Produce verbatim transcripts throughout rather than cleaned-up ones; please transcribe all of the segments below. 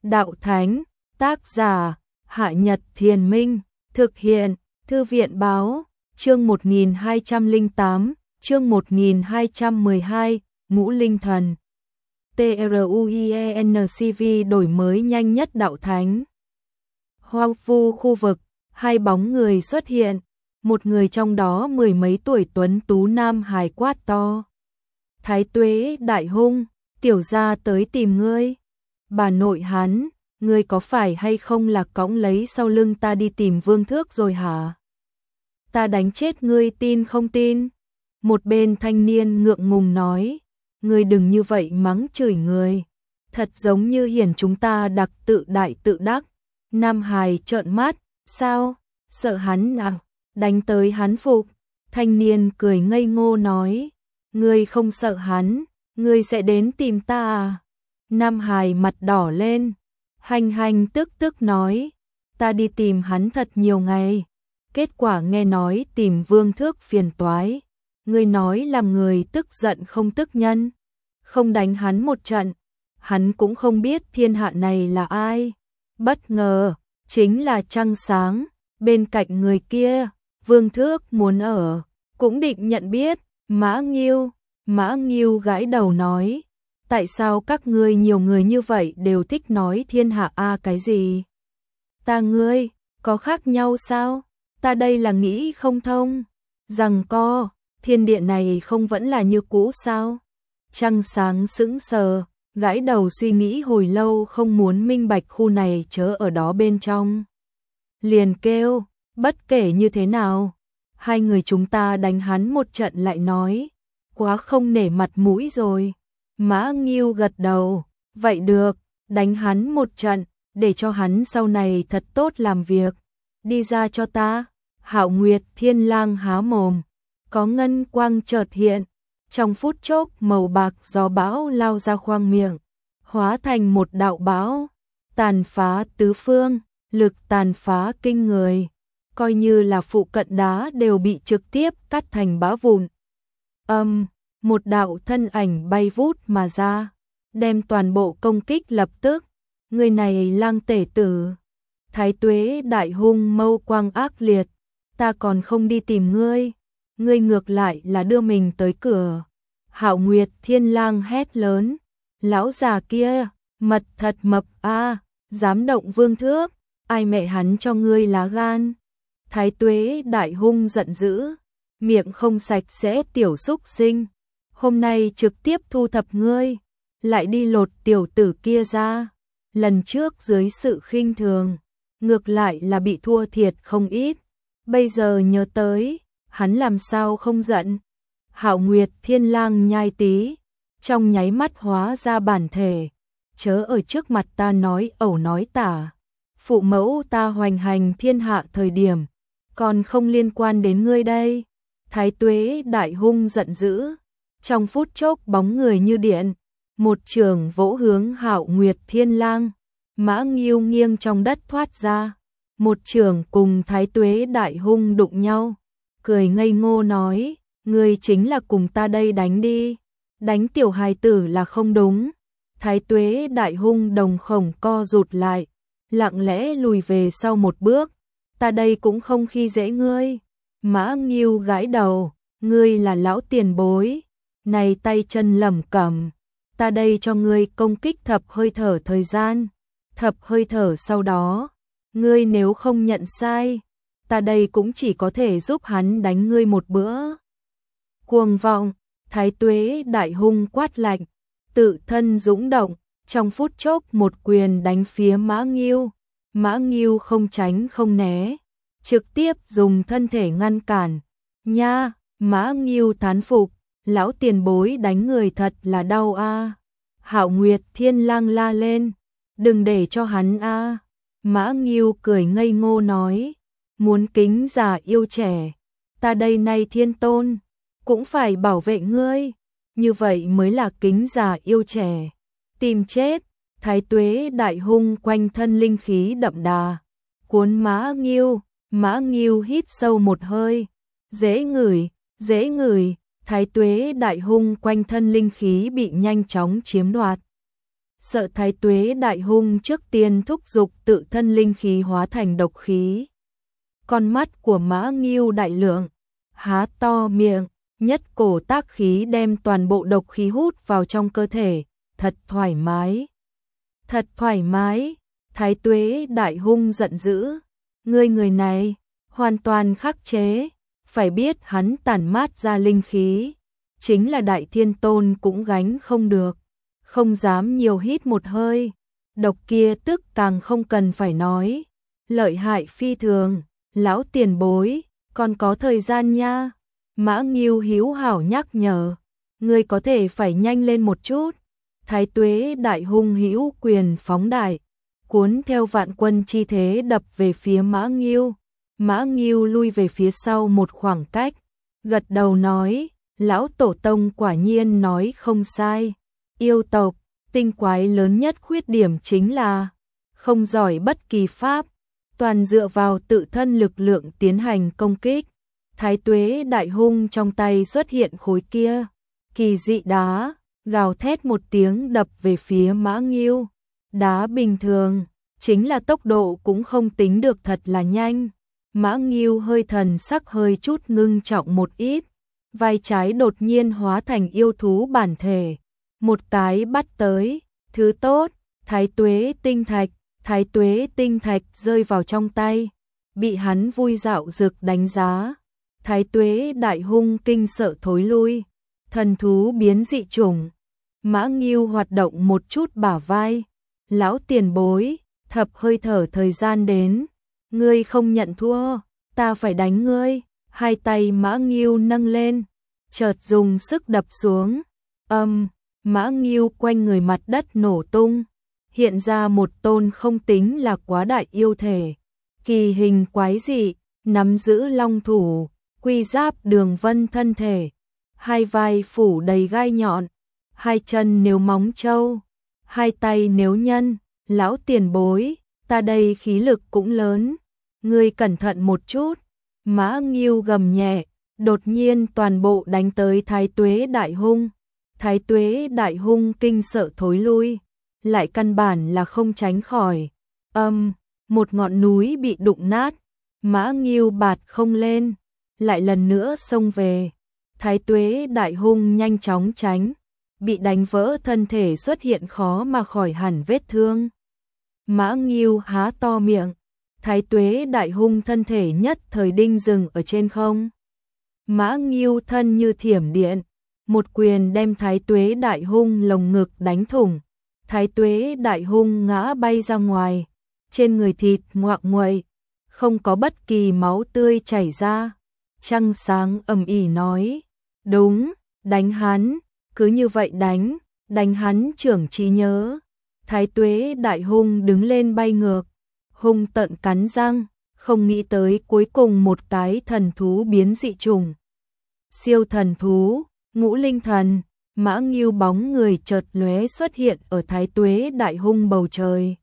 Đạo Thánh, tác giả, Hạ Nhật Thiền Minh, thực hiện, Thư viện Báo, chương một nghìn hai trăm lẻ tám, chương một nghìn hai trăm mười hai, Ngũ Linh Thần. TRUIENCV đổi mới nhanh nhất Đạo Thánh. Hoang vu khu vực, hai bóng người xuất hiện, một người trong đó mười mấy tuổi tuấn tú nam hài quát to. Thái Tuế đại hung, tiểu gia tới tìm ngươi. Bà nội hắn, ngươi có phải hay không là cõng lấy sau lưng ta đi tìm Vương Thước rồi hả? Ta đánh chết ngươi tin không tin? Một bên thanh niên ngượng ngùng nói, ngươi đừng như vậy mắng chửi người. Thật giống như hiển chúng ta đặc tự đại tự đắc. Nam hài trợn mắt, sao? Sợ hắn à? Đánh tới hắn phục. Thanh niên cười ngây ngô nói, ngươi không sợ hắn, ngươi sẽ đến tìm ta à? Nam hài mặt đỏ lên, hành hành tức tức nói, ta đi tìm hắn thật nhiều ngày, kết quả nghe nói tìm Vương Thước phiền toái, ngươi nói làm người tức giận không tức nhân, không đánh hắn một trận, hắn cũng không biết thiên hạ này là ai. Bất ngờ, chính là Trăng Sáng, bên cạnh người kia, Vương Thước muốn ở, cũng định nhận biết, Mã Nghiêu, Mã Nghiêu gãi đầu nói, tại sao các ngươi nhiều người như vậy đều thích nói thiên hạ a cái gì? Ta ngươi, có khác nhau sao? Ta đây là nghĩ không thông, rằng co, thiên địa này không vẫn là như cũ sao? Trăng Sáng sững sờ, gãi đầu suy nghĩ hồi lâu không muốn minh bạch khu này chớ ở đó bên trong. Liền kêu, bất kể như thế nào, hai người chúng ta đánh hắn một trận lại nói, quá không nể mặt mũi rồi. Mã Nghiêu gật đầu, vậy được, đánh hắn một trận, để cho hắn sau này thật tốt làm việc. Đi ra cho ta. Hạo Nguyệt Thiên Lang há mồm, có ngân quang chợt hiện, trong phút chốc màu bạc gió bão lao ra khoang miệng, hóa thành một đạo bão, tàn phá tứ phương, lực tàn phá kinh người, coi như là phụ cận đá đều bị trực tiếp cắt thành bã vụn. Âm, um, một đạo thân ảnh bay vút mà ra, đem toàn bộ công kích lập tức. Người này Lang tể tử, Thái Tuế đại hung mâu quang ác liệt, ta còn không đi tìm ngươi, ngươi ngược lại là đưa mình tới cửa. Hạo Nguyệt Thiên Lang hét lớn, lão già kia, mật thật mập a, dám động Vương Thước, ai mẹ hắn cho ngươi lá gan? Thái Tuế đại hung giận dữ, miệng không sạch sẽ tiểu xúc sinh, hôm nay trực tiếp thu thập ngươi, lại đi lột tiểu tử kia ra. Lần trước dưới sự khinh thường, ngược lại là bị thua thiệt không ít, bây giờ nhớ tới, hắn làm sao không giận. Hạo Nguyệt Thiên Lang nhai tí, trong nháy mắt hóa ra bản thể, chớ ở trước mặt ta nói ẩu nói tả, phụ mẫu ta hoành hành thiên hạ thời điểm, còn không liên quan đến ngươi đây. Thái Tuế đại hung giận dữ, trong phút chốc bóng người như điện, một trường vỗ hướng Hạo Nguyệt Thiên Lang, Mã Nghiêu nghiêng trong đất thoát ra, một trường cùng Thái Tuế đại hung đụng nhau, cười ngây ngô nói, ngươi chính là cùng ta đây đánh đi, đánh tiểu hài tử là không đúng. Thái Tuế đại hung đồng khổng co rụt lại, lặng lẽ lùi về sau một bước, ta đây cũng không khi dễ ngươi. Mã Nghiêu gãi đầu, ngươi là lão tiền bối, này tay chân lẩm cẩm, ta đây cho ngươi công kích thập hơi thở thời gian, thập hơi thở sau đó, ngươi nếu không nhận sai, ta đây cũng chỉ có thể giúp hắn đánh ngươi một bữa. Cuồng vọng, Thái Tuế đại hung quát lạnh, tự thân dũng động, trong phút chốc một quyền đánh phía Mã Nghiêu, Mã Nghiêu không tránh không né, trực tiếp dùng thân thể ngăn cản. Nha, Mã Nghiêu thán phục, lão tiền bối đánh người thật là đau a. À. Hạo Nguyệt Thiên Lang la lên, đừng để cho hắn a. À. Mã Nghiêu cười ngây ngô nói, muốn kính già yêu trẻ, ta đây nay thiên tôn, cũng phải bảo vệ ngươi, như vậy mới là kính già yêu trẻ. Tìm chết. Thái Tuế đại hung quanh thân linh khí đậm đà, cuốn Mã Nghiêu, Mã Nghiêu hít sâu một hơi, dễ ngửi, dễ ngửi. Thái Tuế đại hung quanh thân linh khí bị nhanh chóng chiếm đoạt. sợ Thái Tuế Đại Hung trước tiên thúc giục tự thân linh khí hóa thành độc khí. Con mắt của Mã Ngưu đại lượng, há to miệng, nhất cổ tác khí đem toàn bộ độc khí hút vào trong cơ thể, thật thoải mái. Thật thoải mái, Thái Tuế Đại Hung giận dữ, ngươi người này, hoàn toàn khắc chế, phải biết hắn tản mát ra linh khí, chính là Đại Thiên Tôn cũng gánh không được, không dám nhiều hít một hơi, độc kia tức càng không cần phải nói, lợi hại phi thường, lão tiền bối, còn có thời gian nha. Mã Ngưu hiếu hảo nhắc nhở, ngươi có thể phải nhanh lên một chút. Thái Tuế Đại Hung hữu quyền phóng đại, cuốn theo vạn quân chi thế đập về phía Mã Ngưu. Mã Ngưu lui về phía sau một khoảng cách, gật đầu nói, lão tổ tông quả nhiên nói không sai. Yêu tộc, tinh quái lớn nhất khuyết điểm chính là không giỏi bất kỳ pháp, toàn dựa vào tự thân lực lượng tiến hành công kích. Thái Tuế Đại Hung trong tay xuất hiện khối kia, kỳ dị đá, gào thét một tiếng đập về phía Mã Ngưu. Đá bình thường, chính là tốc độ cũng không tính được thật là nhanh. Mã Ngưu hơi thần sắc hơi chút ngưng trọng một ít, vai trái đột nhiên hóa thành yêu thú bản thể, một cái bắt tới, thứ tốt, Thái Tuế tinh thạch, Thái Tuế tinh thạch rơi vào trong tay, bị hắn vui dạo dực đánh giá. Thái Tuế Đại Hung kinh sợ thối lui, thần thú biến dị chủng. Mã Ngưu hoạt động một chút bả vai, lão tiền bối, thập hơi thở thời gian đến, ngươi không nhận thua, ta phải đánh ngươi. Hai tay Mã Ngưu nâng lên, chợt dùng sức đập xuống, âm, Mã Ngưu quanh người mặt đất nổ tung, hiện ra một tôn không tính là quá đại yêu thể, kỳ hình quái dị, nắm giữ long thủ, quy giáp đường vân thân thể, hai vai phủ đầy gai nhọn, hai chân nếu móng trâu, hai tay nếu nhân. Lão tiền bối, ta đây khí lực cũng lớn, ngươi cẩn thận một chút. Mã Ngưu gầm nhẹ, đột nhiên toàn bộ đánh tới Thái Tuế Đại Hung. Thái Tuế Đại Hung kinh sợ thối lui, lại căn bản là không tránh khỏi. Âm, một ngọn núi bị đụng nát, Mã Ngưu bạt không lên, lại lần nữa xông về. Thái Tuế Đại Hung nhanh chóng tránh, bị đánh vỡ thân thể xuất hiện khó mà khỏi hẳn vết thương. Mã Ngưu há to miệng, Thái Tuế Đại Hung thân thể nhất thời đinh dừng ở trên không. Mã Ngưu thân như thiểm điện, một quyền đem Thái Tuế Đại Hung lồng ngực đánh thủng. Thái Tuế Đại Hung ngã bay ra ngoài, trên người thịt ngoạc nguậy, không có bất kỳ máu tươi chảy ra. Trăng sáng ầm ĩ nói, đúng, đánh hắn, cứ như vậy đánh, đánh hắn trưởng trí nhớ. Thái Tuế Đại Hung đứng lên bay ngược, hung tận cắn răng, không nghĩ tới cuối cùng một cái thần thú biến dị trùng. Siêu thần thú, ngũ linh thần, Mã Ngưu bóng người chợt lóe xuất hiện ở Thái Tuế Đại Hung bầu trời.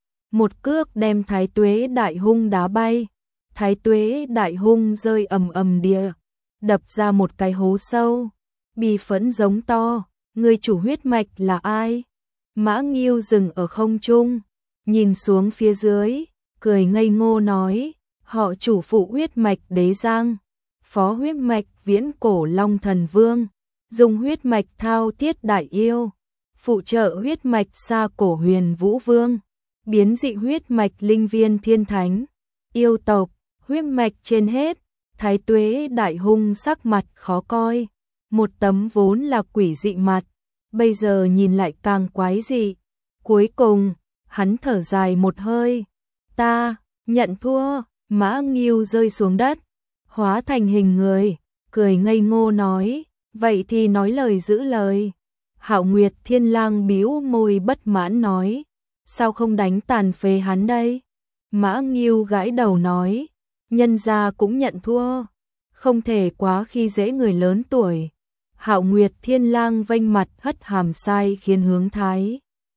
Một cước đem Thái Tuế Đại Hung đá bay, Thái Tuế Đại Hung rơi ầm ầm địa, đập ra một cái hố sâu, bì phẫn giống to, người chủ huyết mạch là ai? Mã Ngưu dừng ở không trung, nhìn xuống phía dưới, cười ngây ngô nói, họ chủ phụ huyết mạch Đế Giang, phó huyết mạch Viễn Cổ Long Thần Vương, dùng huyết mạch Thao Thiết Đại Yêu, phụ trợ huyết mạch Sa Cổ Huyền Vũ Vương, biến dị huyết mạch Linh Viên Thiên Thánh, yêu tộc, huyết mạch trên hết. Thái Tuế Đại Hung sắc mặt khó coi, một tấm vốn là quỷ dị mặt, bây giờ nhìn lại càng quái dị. Cuối cùng, hắn thở dài một hơi, ta, nhận thua. Mã Ngưu rơi xuống đất, hóa thành hình người, cười ngây ngô nói, vậy thì nói lời giữ lời. Hạo Nguyệt Thiên Lang bĩu môi bất mãn nói, sao không đánh tàn phế hắn đây? Mã Ngưu gãi đầu nói, nhân gia cũng nhận thua, không thể quá khi dễ người lớn tuổi. Hạo Nguyệt Thiên Lang vênh mặt hất hàm sai khiến hướng Thái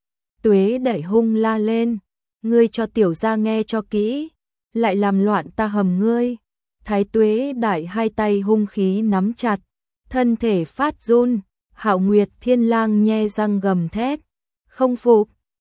Tuế Đại Hung la lên, ngươi cho tiểu gia nghe cho kỹ, lại làm loạn ta hầm ngươi. Thái Tuế Đại hai tay hung khí nắm chặt, thân thể phát run. Hạo Nguyệt Thiên Lang nhe răng gầm thét, không phục,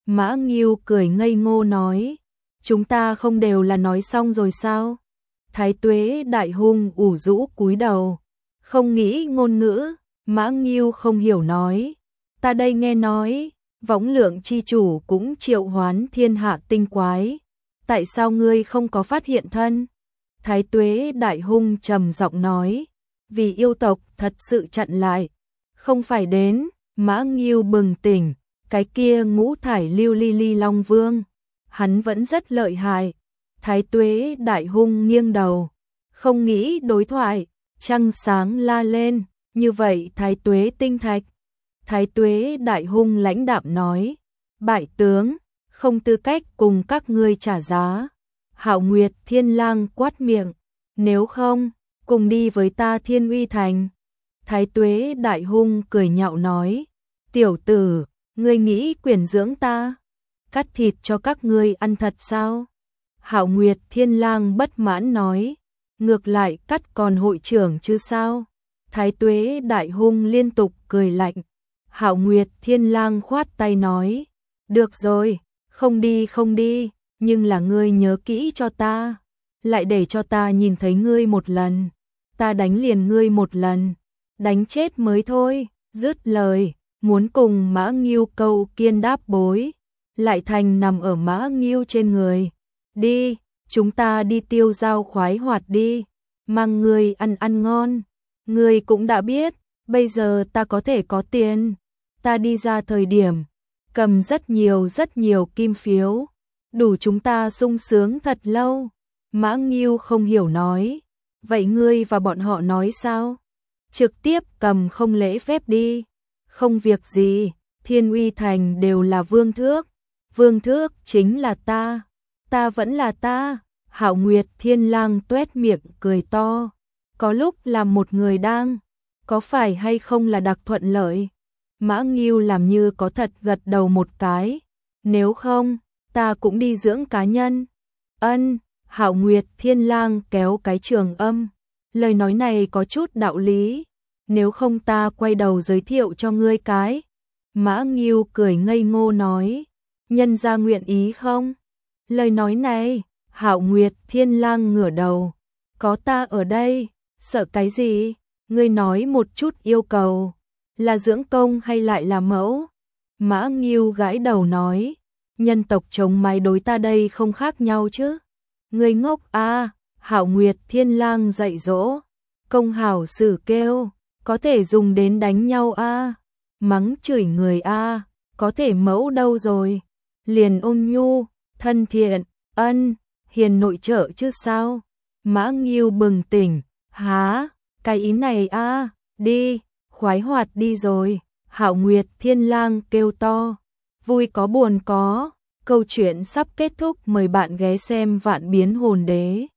Mã Ngưu cười ngây ngô nói, chúng ta không đều là nói xong rồi sao? Thái Tuế đại hung ủ rũ cúi đầu, không nghĩ ngôn ngữ. Mã Ngưu không hiểu nói, ta đây nghe nói, Võng Lượng chi chủ cũng triệu hoán thiên hạ tinh quái, tại sao ngươi không có phát hiện thân? Thái Tuế đại hung trầm giọng nói, vì yêu tộc thật sự chặn lại, không phải đến. Mã Ngưu bừng tỉnh, cái kia ngũ thải lưu ly ly long vương, hắn vẫn rất lợi hại. Thái Tuế đại hung nghiêng đầu, không nghĩ đối thoại. Trăng sáng la lên, như vậy Thái Tuế tinh thạch. Thái Tuế đại hung lãnh đạm nói, bại tướng, không tư cách cùng các ngươi trả giá. Hạo Nguyệt Thiên Lang quát miệng, nếu không, cùng đi với ta Thiên Uy Thành. Thái Tuế đại hung cười nhạo nói, tiểu tử, ngươi nghĩ quyền dưỡng ta, cắt thịt cho các ngươi ăn thật sao? Hạo Nguyệt Thiên Lang bất mãn nói, ngược lại cắt còn hội trưởng chứ sao? Thái Tuế đại hung liên tục cười lạnh. Hạo Nguyệt Thiên Lang khoát tay nói, được rồi, không đi không đi, nhưng là ngươi nhớ kỹ cho ta, lại để cho ta nhìn thấy ngươi một lần, ta đánh liền ngươi một lần, đánh chết mới thôi. Dứt lời, muốn cùng Mã Ngưu câu kiên đáp bối, lại thành nằm ở Mã Ngưu trên người. Đi, chúng ta đi tiêu giao khoái hoạt đi, mang ngươi ăn ăn ngon. Ngươi cũng đã biết, bây giờ ta có thể có tiền, ta đi ra thời điểm, cầm rất nhiều rất nhiều kim phiếu, đủ chúng ta sung sướng thật lâu. Mã Ngưu không hiểu nói, vậy ngươi và bọn họ nói sao? Trực tiếp cầm không lễ phép đi. Không việc gì, Thiên Uy Thành đều là vương thước, vương thước chính là ta, ta vẫn là ta. Hạo Nguyệt Thiên Lang tuét miệng cười to, có lúc làm một người đang, có phải hay không là đặc thuận lợi? Mã Ngưu làm như có thật gật đầu một cái, nếu không, ta cũng đi dưỡng cá nhân. Ân, Hạo Nguyệt Thiên Lang kéo cái trường âm, lời nói này có chút đạo lý, nếu không ta quay đầu giới thiệu cho ngươi cái. Mã Ngưu cười ngây ngô nói, nhân gia nguyện ý không? Lời nói này, Hạo Nguyệt Thiên Lang ngửa đầu, có ta ở đây, sợ cái gì? Ngươi nói một chút yêu cầu, là dưỡng công hay lại là mẫu? Mã Ngưu gãi đầu nói, nhân tộc chống mái đối ta đây không khác nhau chứ. Ngươi ngốc a. Hạo Nguyệt Thiên Lang dạy dỗ, công hảo sử kêu, có thể dùng đến đánh nhau a, mắng chửi người a, có thể mẫu đâu rồi, liền ôn nhu, thân thiện, ân, hiền nội trợ chứ sao? Mã Ngưu bừng tỉnh, há, cái ý này a, đi, khoái hoạt đi rồi. Hạo Nguyệt Thiên Lang kêu to, vui có buồn có. Câu chuyện sắp kết thúc, mời bạn ghé xem Vạn Biến Hồn Đế.